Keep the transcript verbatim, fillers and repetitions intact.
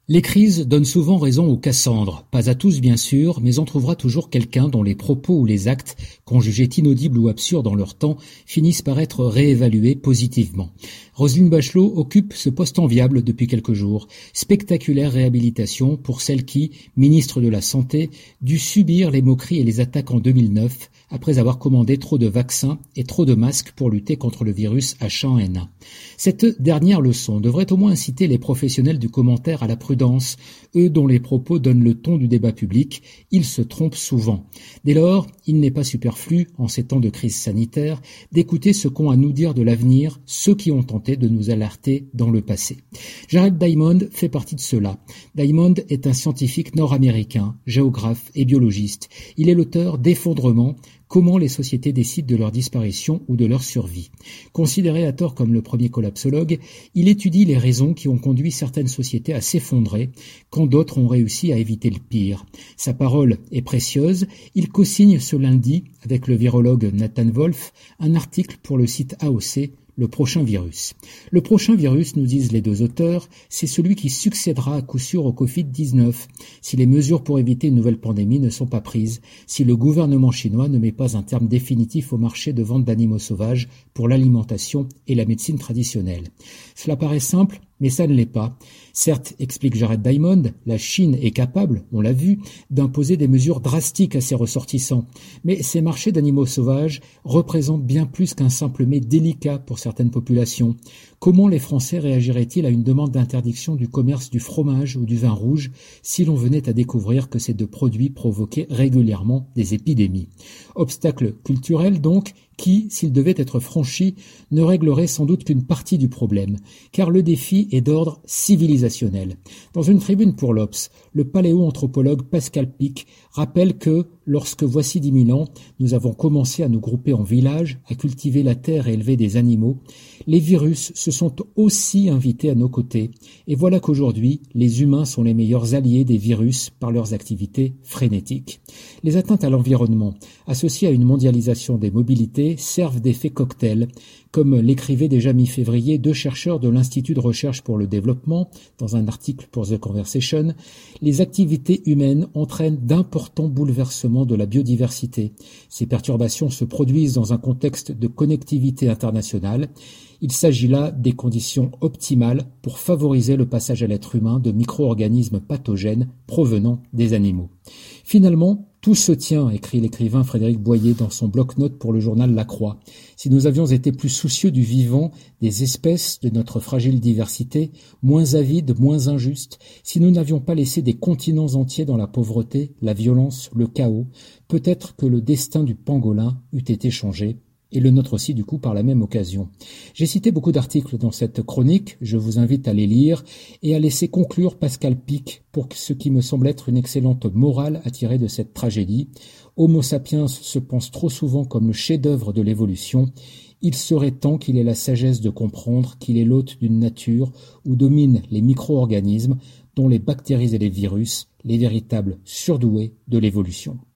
Les crises donnent souvent raison aux Cassandres, pas à tous bien sûr, mais on trouvera toujours quelqu'un dont les propos ou les actes, qu'on jugeait inaudibles ou absurdes en leur temps, finissent par être réévalués positivement. Roselyne Bachelot occupe ce poste enviable depuis quelques jours. Spectaculaire réhabilitation pour celle qui, ministre de la Santé, dut subir les moqueries et les attaques en deux mille neuf, après avoir commandé trop de vaccins et trop de masques pour lutter contre le virus H un N un. Cette dernière leçon devrait au moins inciter les professionnels du commentaire à la prudence, eux dont les propos donnent le ton du débat public, ils se trompent souvent. Dès lors, il n'est pas superflu, en ces temps de crise sanitaire, d'écouter ce qu'ont à nous dire de l'avenir ceux qui ont tenté de nous alerter dans le passé. Jared Diamond fait partie de ceux-là. Diamond est un scientifique nord-américain, géographe et biologiste. Il est l'auteur d'Effondrement, comment les sociétés décident de leur disparition ou de leur survie. Considéré à tort comme le premier collapsologue, il étudie les raisons qui ont conduit certaines sociétés à s'effondrer, quand d'autres ont réussi à éviter le pire. Sa parole est précieuse. Il co-signe ce lundi, avec le virologue Nathan Wolf, un article pour le site A O C, Le prochain virus. Le prochain virus, nous disent les deux auteurs, c'est celui qui succédera à coup sûr au covid dix-neuf, si les mesures pour éviter une nouvelle pandémie ne sont pas prises, si le gouvernement chinois ne met pas un terme définitif au marché de vente d'animaux sauvages pour l'alimentation et la médecine traditionnelle. Cela paraît simple, mais ça ne l'est pas. Certes, explique Jared Diamond, la Chine est capable, on l'a vu, d'imposer des mesures drastiques à ses ressortissants. Mais ces marchés d'animaux sauvages représentent bien plus qu'un simple mets délicat pour certaines populations. Comment les Français réagiraient-ils à une demande d'interdiction du commerce du fromage ou du vin rouge si l'on venait à découvrir que ces deux produits provoquaient régulièrement des épidémies? Obstacle culturel donc, qui, s'il devait être franchi, ne réglerait sans doute qu'une partie du problème, car le défi est d'ordre civilisationnel. Dans une tribune pour l'Obs, le paléoanthropologue Pascal Pic rappelle que, lorsque voici dix mille ans, nous avons commencé à nous grouper en villages, à cultiver la terre et élever des animaux, les virus se sont aussi invités à nos côtés, et voilà qu'aujourd'hui, les humains sont les meilleurs alliés des virus par leurs activités frénétiques. Les atteintes à l'environnement, associées à une mondialisation des mobilités, servent d'effet cocktail, comme l'écrivaient déjà mi-février deux chercheurs de l'Institut de recherche pour le développement, dans un article pour The Conversation. Les activités humaines entraînent d'importants bouleversements de la biodiversité. Ces perturbations se produisent dans un contexte de connectivité internationale. Il s'agit là des conditions optimales pour favoriser le passage à l'être humain de micro-organismes pathogènes provenant des animaux. Finalement, tout se tient, écrit l'écrivain Frédéric Boyer dans son bloc-notes pour le journal La Croix. Si nous avions été plus soucieux du vivant, des espèces, de notre fragile diversité, moins avides, moins injustes, si nous n'avions pas laissé des continents entiers dans la pauvreté, la violence, le chaos, peut-être que le destin du pangolin eût été changé. Et le nôtre aussi, du coup, par la même occasion. J'ai cité beaucoup d'articles dans cette chronique, je vous invite à les lire et à laisser conclure Pascal Pic pour ce qui me semble être une excellente morale à tirer de cette tragédie. Homo sapiens se pense trop souvent comme le chef-d'œuvre de l'évolution. Il serait temps qu'il ait la sagesse de comprendre qu'il est l'hôte d'une nature où dominent les micro-organismes, dont les bactéries et les virus, les véritables surdoués de l'évolution.